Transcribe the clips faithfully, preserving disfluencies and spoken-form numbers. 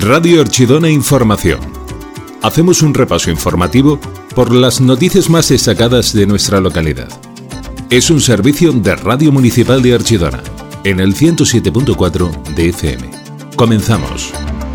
Radio Archidona Información. Hacemos un repaso informativo por las noticias más destacadas de nuestra localidad. Es un servicio de Radio Municipal de Archidona, en el ciento siete punto cuatro de F M. Comenzamos.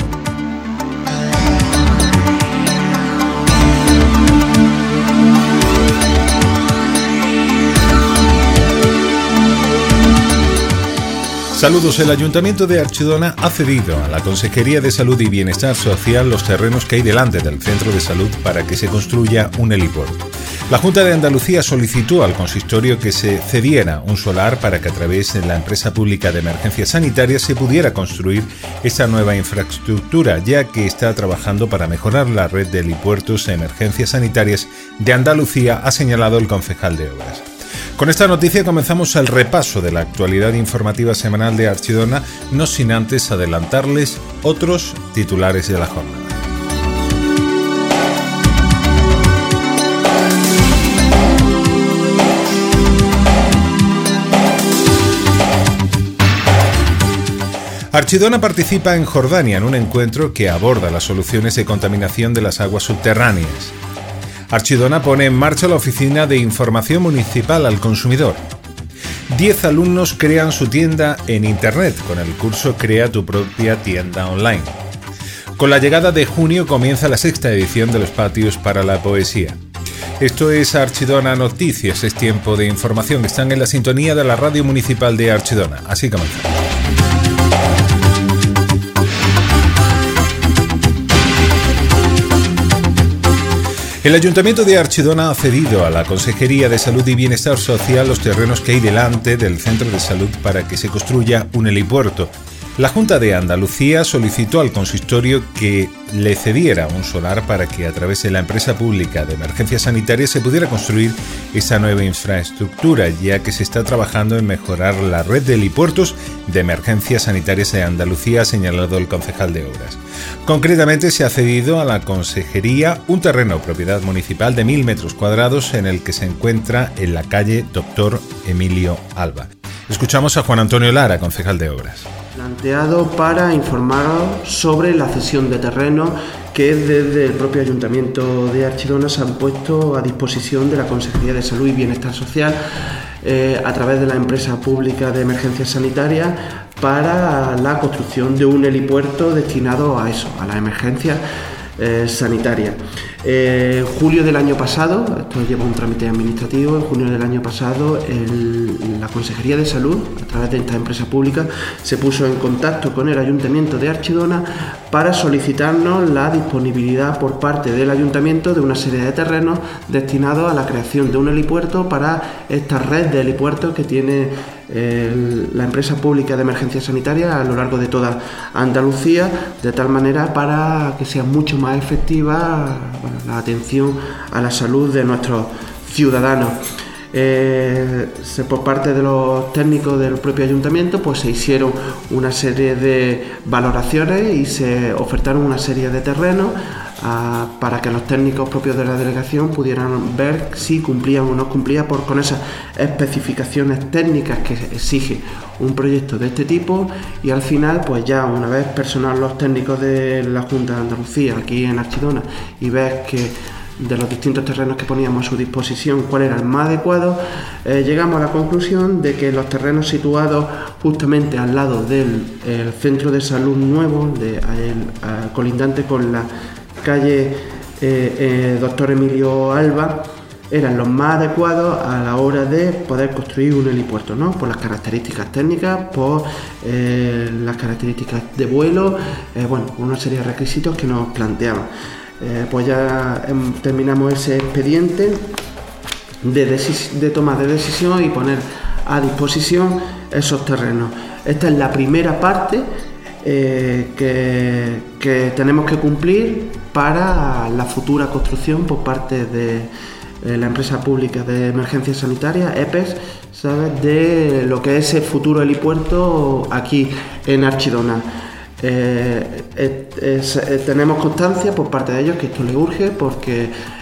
Saludos. El Ayuntamiento de Archidona ha cedido a la Consejería de Salud y Bienestar Social los terrenos que hay delante del Centro de Salud para que se construya un helipuerto. La Junta de Andalucía solicitó al consistorio que se cediera un solar para que a través de la empresa pública de emergencias sanitarias se pudiera construir esta nueva infraestructura, ya que está trabajando para mejorar la red de helipuertos de emergencias sanitarias de Andalucía, ha señalado el concejal de Obras. Con esta noticia comenzamos el repaso de la actualidad informativa semanal de Archidona, no sin antes adelantarles otros titulares de la jornada. Archidona participa en Jordania en un encuentro que aborda las soluciones de contaminación de las aguas subterráneas. Archidona pone en marcha la Oficina de Información Municipal al Consumidor. Diez alumnos crean su tienda en Internet con el curso Crea tu propia tienda online. Con la llegada de junio comienza la sexta edición de los patios para la poesía. Esto es Archidona Noticias, es tiempo de información. Están en la sintonía de la Radio Municipal de Archidona. Así comenzamos. El Ayuntamiento de Archidona ha cedido a la Consejería de Salud y Bienestar Social los terrenos que hay delante del Centro de Salud para que se construya un helipuerto. La Junta de Andalucía solicitó al consistorio que le cediera un solar para que a través de la empresa pública de emergencias sanitarias se pudiera construir esa nueva infraestructura, ya que se está trabajando en mejorar la red de helipuertos de emergencias sanitarias de Andalucía, ha señalado el concejal de Obras. Concretamente, se ha cedido a la Consejería un terreno propiedad municipal de mil metros cuadrados en el que se encuentra en la calle Doctor Emilio Alba. Escuchamos a Juan Antonio Lara, concejal de Obras. Planteado para informaros sobre la cesión de terreno que desde el propio Ayuntamiento de Archidona se han puesto a disposición de la Consejería de Salud y Bienestar Social eh, a través de la empresa pública de emergencias sanitarias para la construcción de un helipuerto destinado a eso, a las emergencias eh, sanitarias. En julio del año pasado, esto lleva un trámite administrativo, en junio del año pasado el, la Consejería de Salud, a través de esta empresa pública, se puso en contacto con el Ayuntamiento de Archidona para solicitarnos la disponibilidad por parte del Ayuntamiento de una serie de terrenos destinados a la creación de un helipuerto para esta red de helipuertos que tiene el, la empresa pública de emergencias sanitarias a lo largo de toda Andalucía, de tal manera para que sea mucho más efectiva la atención a la salud de nuestros ciudadanos. Eh, se, por parte de los técnicos del propio ayuntamiento pues se hicieron una serie de valoraciones y se ofertaron una serie de terrenos a, para que los técnicos propios de la delegación pudieran ver si cumplían o no cumplían por, con esas especificaciones técnicas que exige un proyecto de este tipo, y al final pues ya una vez personal los técnicos de la Junta de Andalucía aquí en Archidona y ver que de los distintos terrenos que poníamos a su disposición cuál era el más adecuado, eh, llegamos a la conclusión de que los terrenos situados justamente al lado del el centro de salud nuevo, de, el, a, colindante con la calle eh, eh, Doctor Emilio Alba, eran los más adecuados a la hora de poder construir un helipuerto, ¿no? Por las características técnicas, por eh, las características de vuelo, eh, bueno, una serie de requisitos que nos planteaban. Eh, pues ya eh, terminamos ese expediente de, decis- de toma de decisión y poner a disposición esos terrenos. Esta es la primera parte eh, que, que tenemos que cumplir para la futura construcción por parte de eh, la empresa pública de emergencias sanitarias, E P E S, ¿sabes? De lo que es el futuro helipuerto aquí en Archidona. Eh, eh, eh, tenemos constancia por parte de ellos que esto les urge porque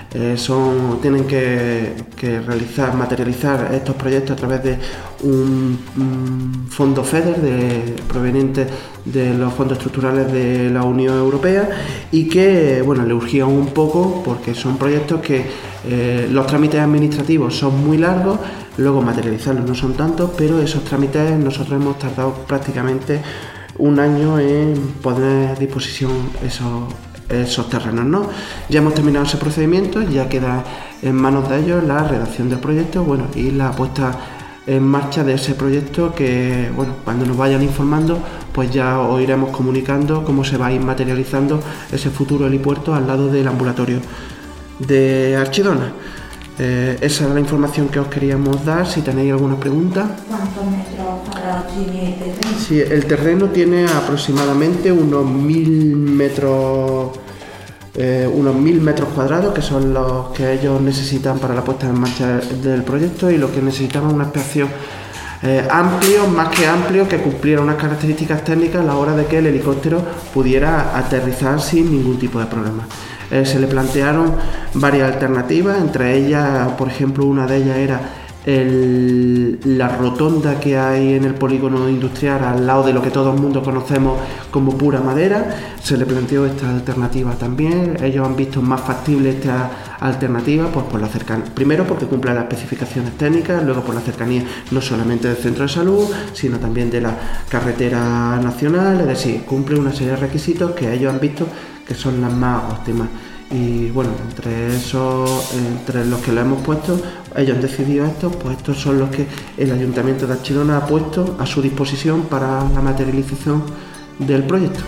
eh, son, tienen que, que realizar, materializar estos proyectos a través de un, un fondo FEDER de, proveniente de los fondos estructurales de la Unión Europea, y que bueno, le urgía un poco porque son proyectos que eh, los trámites administrativos son muy largos, luego materializarlos no son tantos, pero esos trámites nosotros hemos tardado prácticamente un año en poner a disposición esos, esos terrenos, ¿no? Ya hemos terminado ese procedimiento, ya queda en manos de ellos la redacción del proyecto, bueno, y la puesta en marcha de ese proyecto que, bueno, cuando nos vayan informando, pues ya os iremos comunicando cómo se va a ir materializando ese futuro helipuerto al lado del ambulatorio de Archidona. Eh, esa es la información que os queríamos dar. Si tenéis alguna pregunta. ¿Cuántos metros cuadrados tiene el terreno? Sí, el terreno tiene aproximadamente unos mil metros, eh, unos mil metros cuadrados, que son los que ellos necesitan para la puesta en marcha del proyecto, y lo que necesitaban un espacio eh, amplio, más que amplio, que cumpliera unas características técnicas a la hora de que el helicóptero pudiera aterrizar sin ningún tipo de problema. Eh, se le plantearon varias alternativas, entre ellas, por ejemplo, una de ellas era el, la rotonda que hay en el polígono industrial al lado de lo que todo el mundo conocemos como pura madera. Se le planteó esta alternativa también. Ellos han visto más factible esta alternativa, pues por la cercanía, primero porque cumple las especificaciones técnicas, luego por la cercanía no solamente del centro de salud, sino también de la carretera nacional, es decir, cumple una serie de requisitos que ellos han visto que son las más óptimas. Y bueno, entre esos, entre los que le hemos puesto, ellos han decidido estos, pues estos son los que el Ayuntamiento de Archidona ha puesto a su disposición para la materialización del proyecto.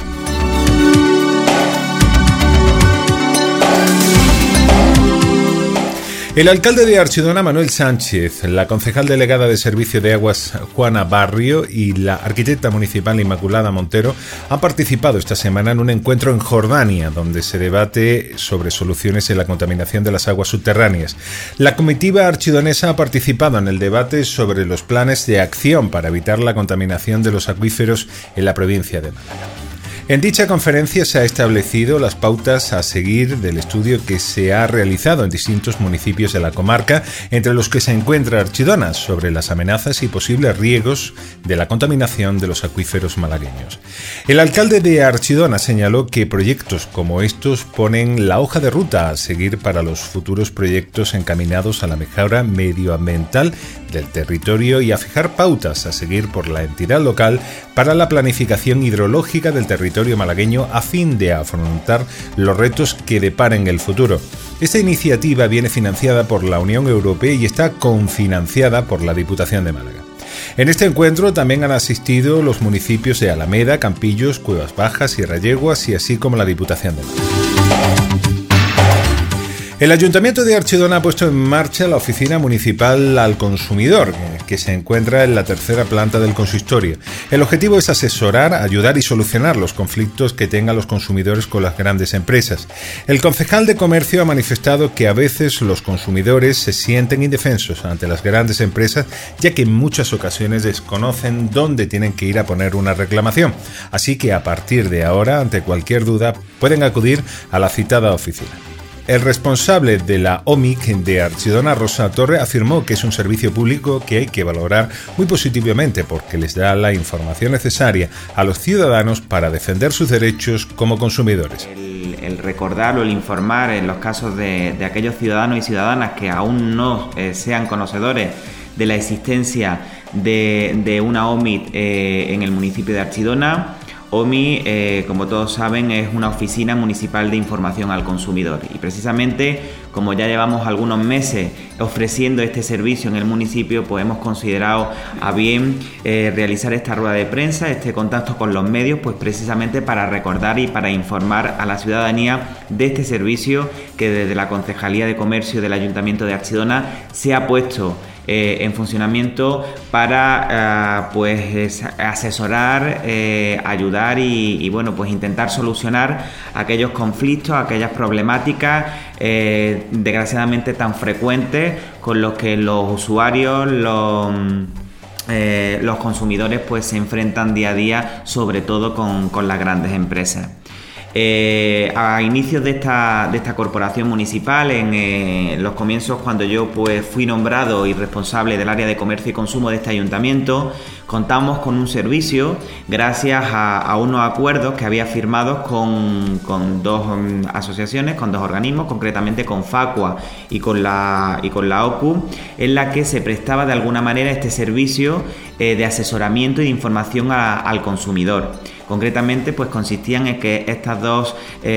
El alcalde de Archidona, Manuel Sánchez, la concejal delegada de Servicio de Aguas, Juana Barrio, y la arquitecta municipal Inmaculada Montero han participado esta semana en un encuentro en Jordania, donde se debate sobre soluciones en la contaminación de las aguas subterráneas. La comitiva archidonesa ha participado en el debate sobre los planes de acción para evitar la contaminación de los acuíferos en la provincia de Málaga. En dicha conferencia se ha establecido las pautas a seguir del estudio que se ha realizado en distintos municipios de la comarca, entre los que se encuentra Archidona, sobre las amenazas y posibles riesgos de la contaminación de los acuíferos malagueños. El alcalde de Archidona señaló que proyectos como estos ponen la hoja de ruta a seguir para los futuros proyectos encaminados a la mejora medioambiental del territorio y a fijar pautas a seguir por la entidad local para la planificación hidrológica del territorio malagueño a fin de afrontar los retos que deparen el futuro. Esta iniciativa viene financiada por la Unión Europea y está confinanciada por la Diputación de Málaga. En este encuentro también han asistido los municipios de Alameda, Campillos, Cuevas Bajas y Rayeguas, y así como la Diputación de Málaga. El Ayuntamiento de Archidona ha puesto en marcha la Oficina Municipal al Consumidor, que se encuentra en la tercera planta del consistorio. El objetivo es asesorar, ayudar y solucionar los conflictos que tengan los consumidores con las grandes empresas. El concejal de Comercio ha manifestado que a veces los consumidores se sienten indefensos ante las grandes empresas, ya que en muchas ocasiones desconocen dónde tienen que ir a poner una reclamación. Así que a partir de ahora, ante cualquier duda, pueden acudir a la citada oficina. El responsable de la O M I C de Archidona, Rosa Torre, afirmó que es un servicio público que hay que valorar muy positivamente porque les da la información necesaria a los ciudadanos para defender sus derechos como consumidores. El, el recordar o el informar en los casos de, de aquellos ciudadanos y ciudadanas que aún no eh, sean conocedores de la existencia de, de una O M I C eh, en el municipio de Archidona. O M I, eh, como todos saben, es una oficina municipal de información al consumidor y precisamente como ya llevamos algunos meses ofreciendo este servicio en el municipio, pues hemos considerado a bien eh, realizar esta rueda de prensa, este contacto con los medios, pues precisamente para recordar y para informar a la ciudadanía de este servicio que desde la Concejalía de Comercio del Ayuntamiento de Archidona se ha puesto Eh, en funcionamiento para uh, pues asesorar, eh, ayudar y, y bueno pues intentar solucionar aquellos conflictos, aquellas problemáticas eh, desgraciadamente tan frecuentes con los que los usuarios, los eh, los consumidores pues se enfrentan día a día, sobre todo con, con las grandes empresas. Eh, a inicios de esta, de esta corporación municipal, en eh, los comienzos, cuando yo pues fui nombrado y responsable del área de comercio y consumo de este ayuntamiento, contamos con un servicio gracias a, a unos acuerdos que había firmado con, con dos um, asociaciones, con dos organismos, concretamente con Facua y con la, y con la O C U, en la que se prestaba de alguna manera este servicio eh, de asesoramiento y de información a, al consumidor. Concretamente, pues consistían en que estas dos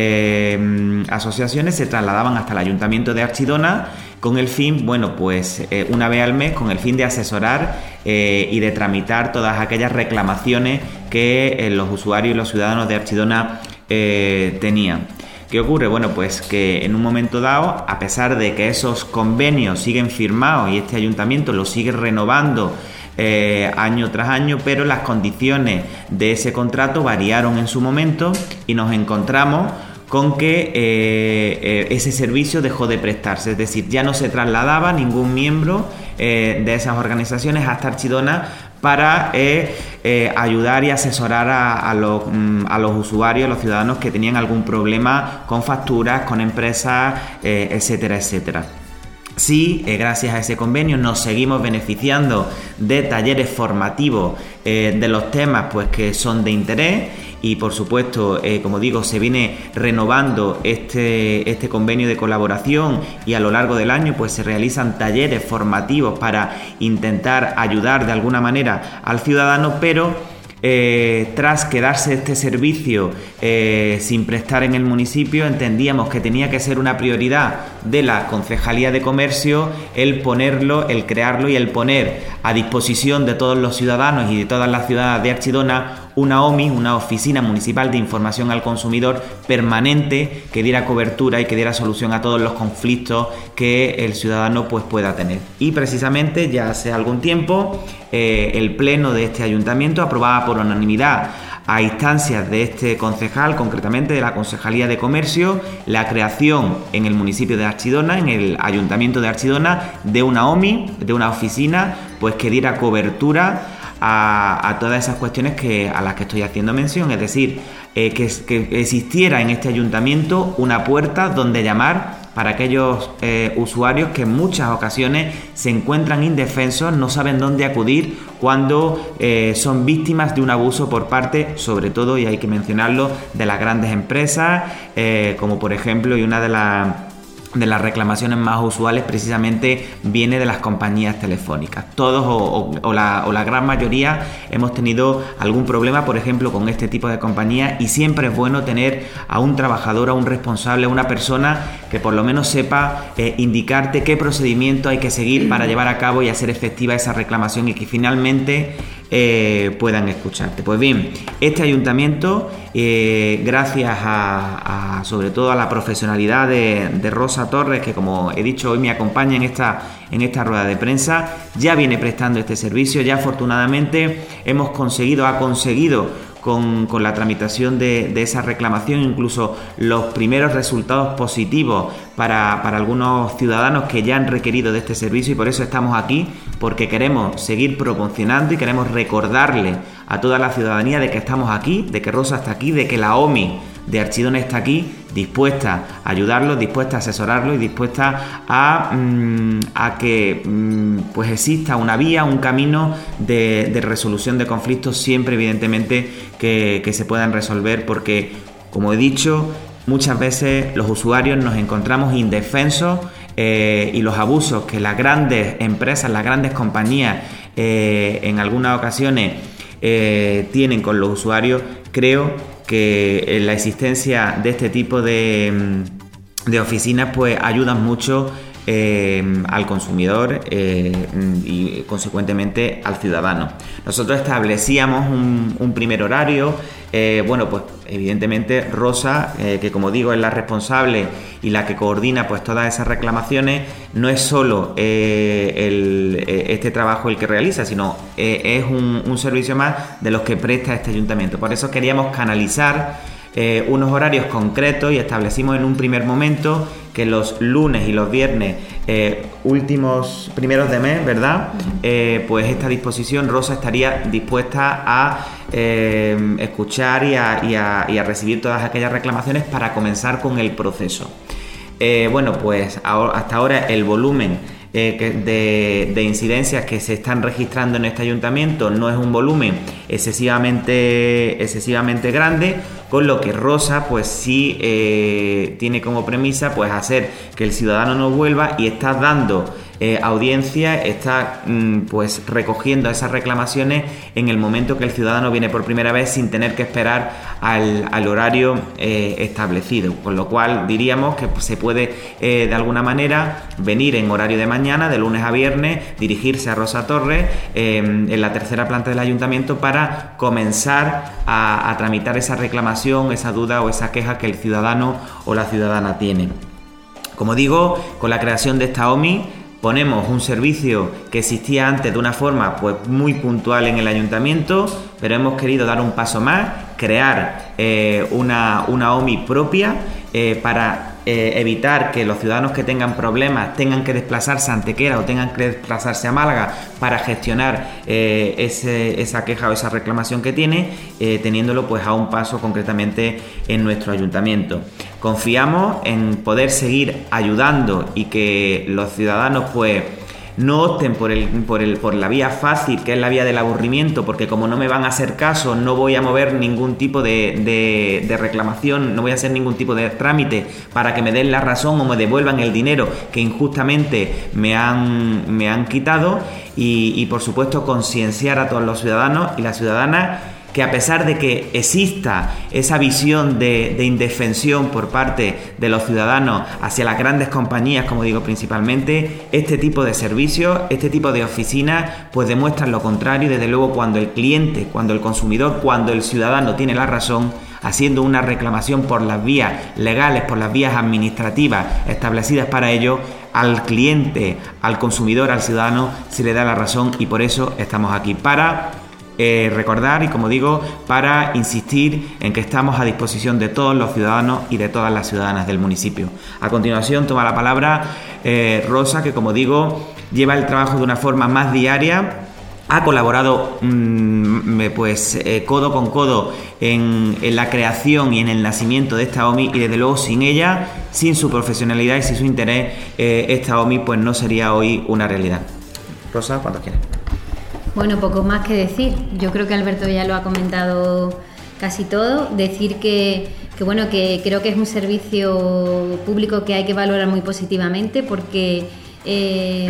eh, asociaciones se trasladaban hasta el Ayuntamiento de Archidona con el fin, bueno, pues eh, una vez al mes, con el fin de asesorar eh, y de tramitar todas aquellas reclamaciones que eh, los usuarios y los ciudadanos de Archidona eh, tenían. ¿Qué ocurre? Bueno, pues que en un momento dado, a pesar de que esos convenios siguen firmados y este ayuntamiento los sigue renovando Eh, año tras año, pero las condiciones de ese contrato variaron en su momento y nos encontramos con que eh, eh, ese servicio dejó de prestarse, es decir, ya no se trasladaba ningún miembro eh, de esas organizaciones hasta Archidona para eh, eh, ayudar y asesorar a, a, los, a los usuarios, a los ciudadanos que tenían algún problema con facturas, con empresas, eh, etcétera, etcétera. Sí, eh, gracias a ese convenio nos seguimos beneficiando de talleres formativos eh, de los temas pues, que son de interés y por supuesto, eh, como digo, se viene renovando este, este convenio de colaboración y a lo largo del año pues, se realizan talleres formativos para intentar ayudar de alguna manera al ciudadano, pero Eh, tras quedarse este servicio eh, sin prestar en el municipio, entendíamos que tenía que ser una prioridad de la Concejalía de Comercio el ponerlo, el crearlo y el poner a disposición de todos los ciudadanos y de todas las ciudadanas de Archidona una O M I, una Oficina Municipal de Información al Consumidor permanente que diera cobertura y que diera solución a todos los conflictos que el ciudadano pues, pueda tener. Y precisamente ya hace algún tiempo eh, el Pleno de este Ayuntamiento aprobaba por unanimidad a instancias de este concejal, concretamente de la Concejalía de Comercio, la creación en el municipio de Archidona, en el Ayuntamiento de Archidona, de una O M I, de una oficina pues que diera cobertura A, a todas esas cuestiones que, a las que estoy haciendo mención, es decir, eh, que, que existiera en este ayuntamiento una puerta donde llamar para aquellos eh, usuarios que en muchas ocasiones se encuentran indefensos, no saben dónde acudir cuando eh, son víctimas de un abuso por parte, sobre todo, y hay que mencionarlo, de las grandes empresas, eh, como por ejemplo, y una de las de las reclamaciones más usuales precisamente viene de las compañías telefónicas. Todos o, o, o, la, o la gran mayoría hemos tenido algún problema, por ejemplo, con este tipo de compañías y siempre es bueno tener a un trabajador, a un responsable, a una persona que por lo menos sepa eh, indicarte qué procedimiento hay que seguir para llevar a cabo y hacer efectiva esa reclamación y que finalmente eh, puedan escucharte. Pues bien, este ayuntamiento, eh, gracias a, a sobre todo a la profesionalidad de, de Rosa Torres, que como he dicho hoy me acompaña en esta, en esta rueda de prensa, ya viene prestando este servicio. Ya afortunadamente hemos conseguido, ha conseguido con, con la tramitación de, de esa reclamación incluso los primeros resultados positivos para, para algunos ciudadanos que ya han requerido de este servicio, y por eso estamos aquí, porque queremos seguir promocionando y queremos recordarle a toda la ciudadanía de que estamos aquí, de que Rosa está aquí, de que la O M I de Archidona está aquí, dispuesta a ayudarlo, dispuesta a asesorarlo y dispuesta a, mmm, a que mmm, pues exista una vía, un camino de, de resolución de conflictos, siempre evidentemente que, que se puedan resolver, porque como he dicho, muchas veces los usuarios nos encontramos indefensos eh, y los abusos que las grandes empresas, las grandes compañías eh, en algunas ocasiones eh, tienen con los usuarios, creo que la existencia de este tipo de, de oficinas pues ayudan mucho eh, al consumidor eh, y consecuentemente al ciudadano. Nosotros establecíamos un, un primer horario, eh, bueno pues evidentemente Rosa, eh, que como digo es la responsable y la que coordina pues todas esas reclamaciones, no es solo eh, el, eh, este trabajo el que realiza, sino eh, es un, un servicio más de los que presta este ayuntamiento. Por eso queríamos canalizar eh, unos horarios concretos y establecimos en un primer momento que los lunes y los viernes eh, últimos primeros de mes, ¿verdad? Eh, pues esta disposición Rosa estaría dispuesta a eh, escuchar y a, y, a, y a recibir todas aquellas reclamaciones para comenzar con el proceso. Eh, bueno, pues ahora, hasta ahora el volumen eh, que de, de incidencias que se están registrando en este ayuntamiento no es un volumen excesivamente, excesivamente grande, con lo que Rosa pues sí eh, tiene como premisa pues hacer que el ciudadano no vuelva, y está dando eh, audiencia, está mm, pues recogiendo esas reclamaciones en el momento que el ciudadano viene por primera vez, sin tener que esperar al, al horario eh, establecido, con lo cual diríamos que se puede eh, de alguna manera venir en horario de mañana, de lunes a viernes, dirigirse a Rosa Torres eh, en la tercera planta del ayuntamiento para comenzar a, a tramitar esa reclamación, esa duda o esa queja que el ciudadano o la ciudadana tiene. Como digo, con la creación de esta O M I ponemos un servicio que existía antes de una forma pues muy puntual en el ayuntamiento, pero hemos querido dar un paso más, crear eh, una, una O M I propia eh, para eh, evitar que los ciudadanos que tengan problemas tengan que desplazarse a Antequera o tengan que desplazarse a Málaga para gestionar eh, ese, esa queja o esa reclamación que tiene, eh, teniéndolo pues a un paso concretamente en nuestro ayuntamiento. Confiamos en poder seguir ayudando y que los ciudadanos pues no opten por, el, por, el, por la vía fácil, que es la vía del aburrimiento, porque como no me van a hacer caso, no voy a mover ningún tipo de, de, de reclamación, no voy a hacer ningún tipo de trámite para que me den la razón o me devuelvan el dinero que injustamente me han, me han quitado, y, y por supuesto concienciar a todos los ciudadanos y las ciudadanas que a pesar de que exista esa visión de, de indefensión por parte de los ciudadanos hacia las grandes compañías, como digo principalmente, este tipo de servicios, este tipo de oficinas, pues demuestran lo contrario. Desde luego, cuando el cliente, cuando el consumidor, cuando el ciudadano tiene la razón, haciendo una reclamación por las vías legales, por las vías administrativas establecidas para ello, al cliente, al consumidor, al ciudadano, se le da la razón, y por eso estamos aquí, para Eh, recordar y, como digo, para insistir en que estamos a disposición de todos los ciudadanos y de todas las ciudadanas del municipio. A continuación toma la palabra eh, Rosa, que, como digo, lleva el trabajo de una forma más diaria. Ha colaborado mmm, pues eh, codo con codo en, en la creación y en el nacimiento de esta O M I, y desde luego sin ella, sin su profesionalidad y sin su interés, eh, esta O M I pues no sería hoy una realidad. Rosa, cuando quieras. Bueno, poco más que decir. Yo creo que Alberto ya lo ha comentado casi todo. Decir que, que bueno, que creo que es un servicio público que hay que valorar muy positivamente, porque eh,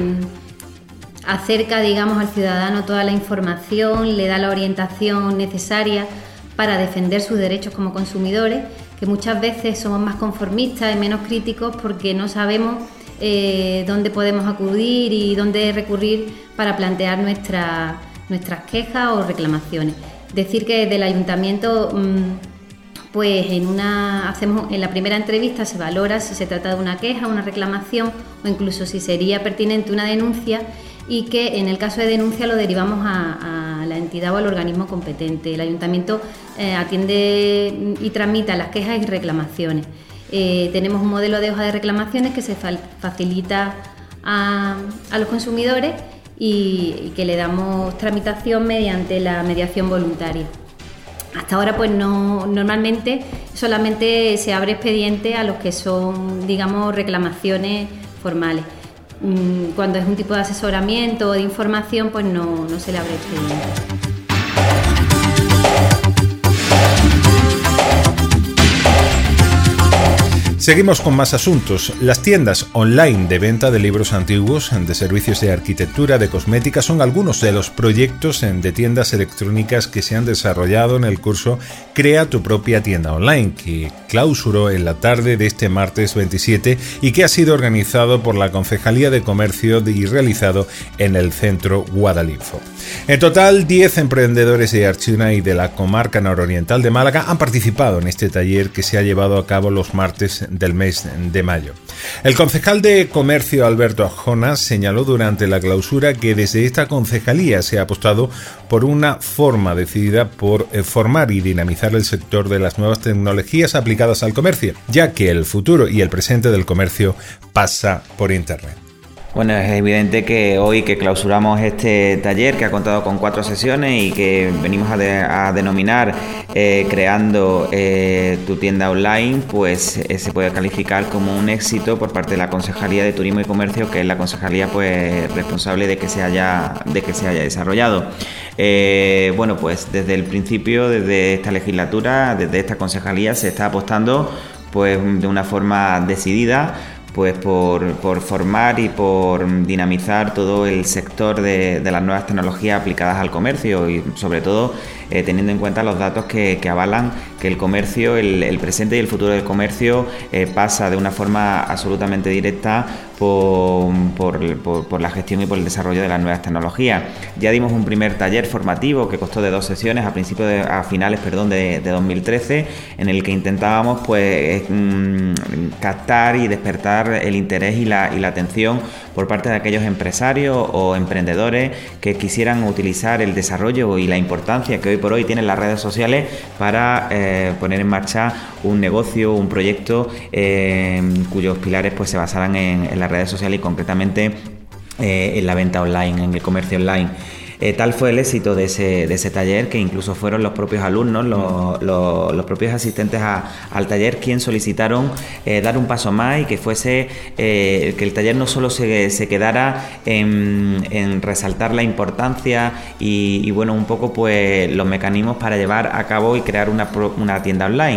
acerca, digamos, al ciudadano toda la información, le da la orientación necesaria para defender sus derechos como consumidores, que muchas veces somos más conformistas y menos críticos porque no sabemos Eh, dónde podemos acudir y dónde recurrir para plantear nuestra, nuestras quejas o reclamaciones. Decir que desde el ayuntamiento, mmm, pues en una hacemos en la primera entrevista se valora si se trata de una queja, una reclamación o incluso si sería pertinente una denuncia, y que en el caso de denuncia lo derivamos a, a la entidad o al organismo competente. El ayuntamiento eh, atiende y tramita las quejas y reclamaciones. Eh, tenemos un modelo de hoja de reclamaciones que se fa- facilita a, a los consumidores y, y que le damos tramitación mediante la mediación voluntaria. Hasta ahora, pues no, normalmente solamente se abre expediente a los que son, digamos, reclamaciones formales. Cuando es un tipo de asesoramiento o de información, pues no, no se le abre expediente. Seguimos con más asuntos. Las tiendas online de venta de libros antiguos, de servicios de arquitectura, de cosmética, son algunos de los proyectos de tiendas electrónicas que se han desarrollado en el curso Crea tu propia tienda online, que clausuró en la tarde de este martes veintisiete y que ha sido organizado por la Concejalía de Comercio y realizado en el Centro Guadalinfo. En total, diez emprendedores de Archidona y de la comarca nororiental de Málaga han participado en este taller que se ha llevado a cabo los martes del mes de mayo. El concejal de Comercio, Alberto Arjona, señaló durante la clausura que desde esta concejalía se ha apostado por una forma decidida por formar y dinamizar el sector de las nuevas tecnologías aplicadas al comercio, ya que el futuro y el presente del comercio pasa por Internet. Bueno, es evidente que hoy que clausuramos este taller, que ha contado con cuatro sesiones y que venimos a, de, a denominar eh, creando eh, tu tienda online, pues eh, se puede calificar como un éxito por parte de la Concejalía de Turismo y Comercio, que es la concejalía pues responsable de que se haya, de que se haya desarrollado. Eh, bueno, pues desde el principio, desde esta legislatura, desde esta concejalía se está apostando pues de una forma decidida pues por, por formar y por dinamizar todo el sector de, de las nuevas tecnologías aplicadas al comercio y sobre todo eh, teniendo en cuenta los datos que, que avalan que el comercio, el, el presente y el futuro del comercio eh, pasa de una forma absolutamente directa por, por, por, por la gestión y por el desarrollo de las nuevas tecnologías. Ya dimos un primer taller formativo que costó de dos sesiones a principios de, a finales perdón, de, de dos mil trece, en el que intentábamos pues mmm, captar y despertar el interés y la, y la atención por parte de aquellos empresarios o emprendedores que quisieran utilizar el desarrollo y la importancia que hoy por hoy tienen las redes sociales para eh, poner en marcha un negocio, un proyecto eh, cuyos pilares pues se basaran en, en las redes sociales y concretamente eh, en la venta online, en el comercio online. Eh, tal fue el éxito de ese, de ese taller que incluso fueron los propios alumnos, los, los, los propios asistentes a, al taller quien solicitaron eh, dar un paso más y que fuese eh, que el taller no solo se, se quedara en, en resaltar la importancia y, y bueno un poco pues los mecanismos para llevar a cabo y crear una, una tienda online.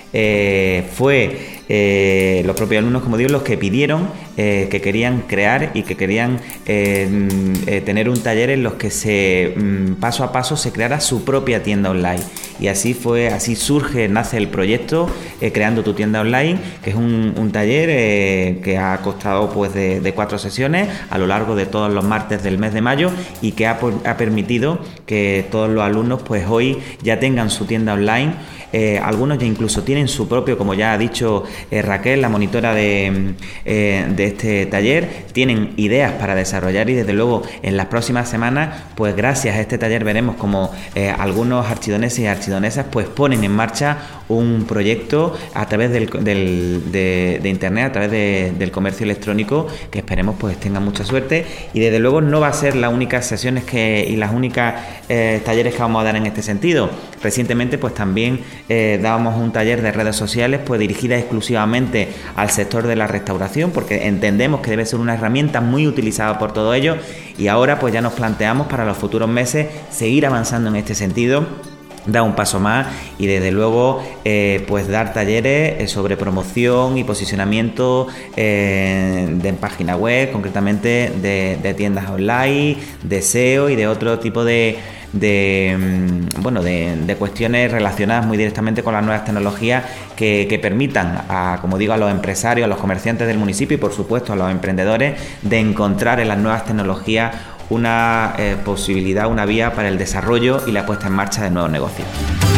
Eh, fue eh, los propios alumnos, como digo, los que pidieron eh, que querían crear y que querían eh, eh, tener un taller en los que se mm, paso a paso se creara su propia tienda online. Y así fue, así surge, nace el proyecto eh, Creando tu tienda online, que es un, un taller eh, que ha costado pues de, de cuatro sesiones a lo largo de todos los martes del mes de mayo y que ha, ha permitido que todos los alumnos pues hoy ya tengan su tienda online. Eh, algunos ya incluso tienen su propio, como ya ha dicho eh, Raquel, la monitora de, eh, de este taller, tienen ideas para desarrollar y desde luego en las próximas semanas, pues gracias a este taller veremos como eh, algunos archidoneses y archidonesas pues ponen en marcha un proyecto a través del, del, de, de internet, a través de, del comercio electrónico, que esperemos pues tengan mucha suerte y desde luego no va a ser las únicas sesiones que, y las únicas eh, talleres que vamos a dar en este sentido. Recientemente pues también eh, dábamos un taller de redes sociales pues dirigida exclusivamente al sector de la restauración porque entendemos que debe ser una herramienta muy utilizada por todos ellos y ahora pues ya nos planteamos para los futuros meses seguir avanzando en este sentido, dar un paso más y desde luego eh, pues dar talleres eh, sobre promoción y posicionamiento eh, de en página web, concretamente de, de tiendas online, de S E O y de otro tipo de de bueno de, de cuestiones relacionadas muy directamente con las nuevas tecnologías que, que permitan a, como digo, a los empresarios, a los comerciantes del municipio y por supuesto a los emprendedores de encontrar en las nuevas tecnologías una eh, posibilidad, una vía para el desarrollo y la puesta en marcha de nuevos negocios.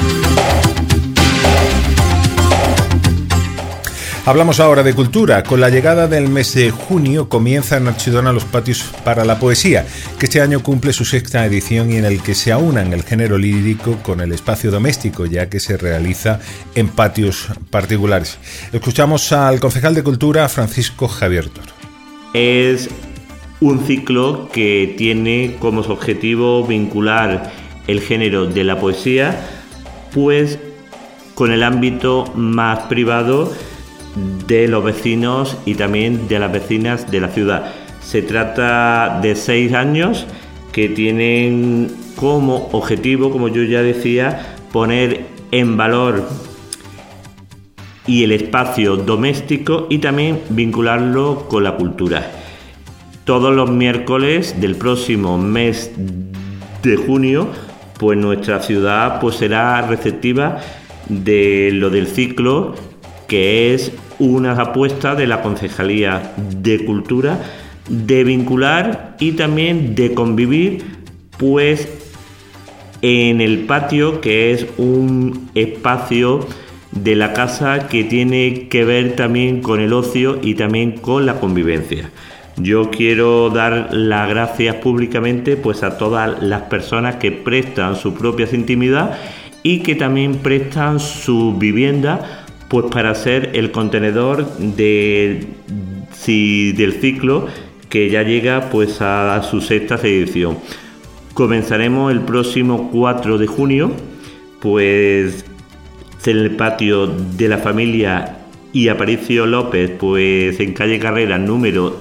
Hablamos ahora de cultura. Con la llegada del mes de junio comienza en Archidona los patios para la poesía, que este año cumple su sexta edición y en el que se aunan el género lírico con el espacio doméstico, ya que se realiza en patios particulares. Escuchamos al concejal de Cultura, Francisco Javier Toro. Es un ciclo que tiene como objetivo vincular el género de la poesía pues con el ámbito más privado de los vecinos y también de las vecinas de la ciudad. Se trata de seis años que tienen como objetivo, como yo ya decía, poner en valor y el espacio doméstico y también vincularlo con la cultura. Todos los miércoles del próximo mes de junio, pues nuestra ciudad pues será receptiva de lo del ciclo, que es una apuesta de la Concejalía de Cultura de vincular y también de convivir pues en el patio, que es un espacio de la casa que tiene que ver también con el ocio y también con la convivencia. Yo quiero dar las gracias públicamente pues a todas las personas que prestan su propia intimidad y que también prestan su vivienda pues para ser el contenedor de, si, del ciclo que ya llega pues a, a su sexta edición. Comenzaremos el próximo cuatro de junio, pues en el patio de la familia y Aparicio López, pues en calle Carrera número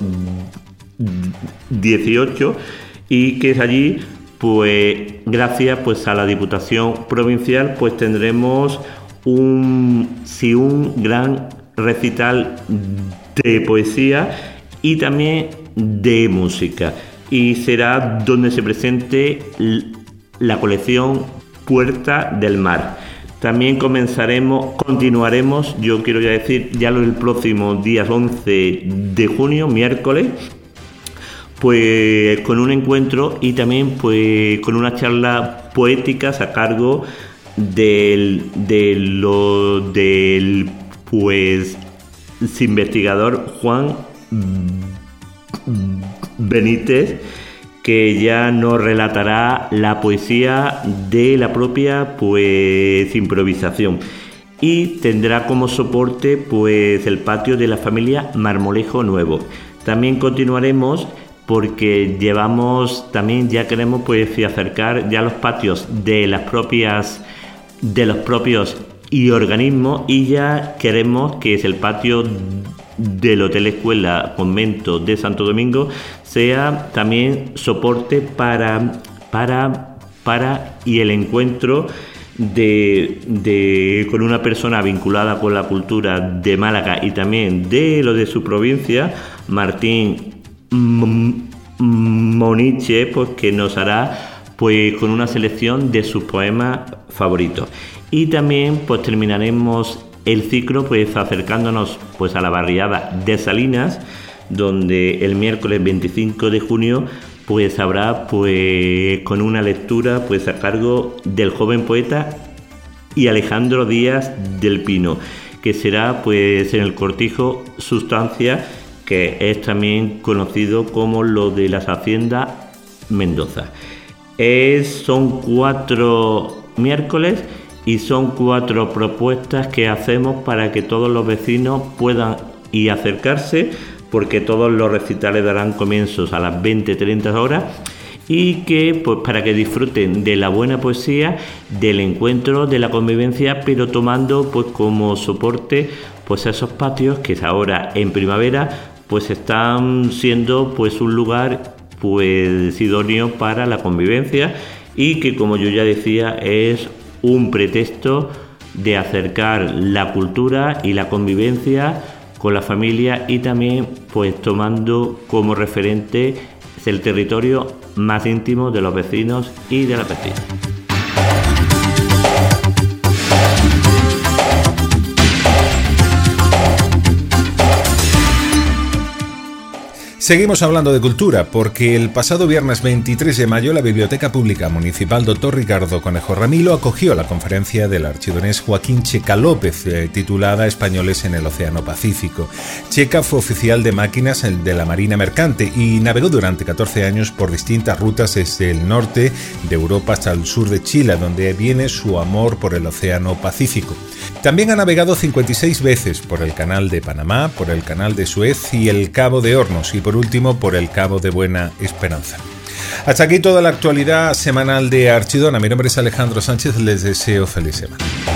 dieciocho, y que es allí, pues gracias pues a la Diputación Provincial, pues tendremos un, sí, un gran recital de poesía y también de música, y será donde se presente la colección Puerta del Mar. También comenzaremos, continuaremos, yo quiero ya decir, ya el próximo día once de junio, miércoles, pues con un encuentro y también pues con unas charlas poéticas a cargo del, de lo, del pues investigador Juan Benítez, que ya nos relatará la poesía de la propia pues improvisación, y tendrá como soporte pues el patio de la familia Marmolejo Nuevo. También continuaremos porque llevamos también ya queremos pues acercar ya los patios de las propias de los propios y organismos, y ya queremos que es el patio del Hotel Escuela Convento de Santo Domingo sea también soporte para para para y el encuentro de, de con una persona vinculada con la cultura de Málaga y también de lo de su provincia, Martín Moniche, pues que nos hará pues con una selección de sus poemas favoritos. Y también pues terminaremos el ciclo pues acercándonos pues a la barriada de Salinas, donde el miércoles veinticinco de junio pues habrá pues con una lectura pues a cargo del joven poeta y Alejandro Díaz del Pino, que será pues en el Cortijo Sustancia, que es también conocido como lo de las Haciendas Mendoza. Es, son cuatro miércoles y son cuatro propuestas que hacemos para que todos los vecinos puedan y acercarse, porque todos los recitales darán comienzos a las veinte treinta horas, y que pues para que disfruten de la buena poesía, del encuentro, de la convivencia, pero tomando pues como soporte pues esos patios que ahora en primavera pues están siendo pues un lugar pues idóneo para la convivencia, y que, como yo ya decía, es un pretexto de acercar la cultura y la convivencia con la familia, y también pues tomando como referente el territorio más íntimo de los vecinos y de las vecinas. Seguimos hablando de cultura, porque el pasado viernes veintitrés de mayo la Biblioteca Pública Municipal Doctor Ricardo Conejo Ramilo acogió la conferencia del archidonés Joaquín Checa López, eh, titulada Españoles en el Océano Pacífico. Checa fue oficial de máquinas de la Marina Mercante y navegó durante catorce años por distintas rutas desde el norte de Europa hasta el sur de Chile, donde viene su amor por el Océano Pacífico. También ha navegado cincuenta y seis veces por el Canal de Panamá, por el Canal de Suez y el Cabo de Hornos, y por último por el Cabo de Buena Esperanza. Hasta aquí toda la actualidad semanal de Archidona. Mi nombre es Alejandro Sánchez, les deseo feliz semana.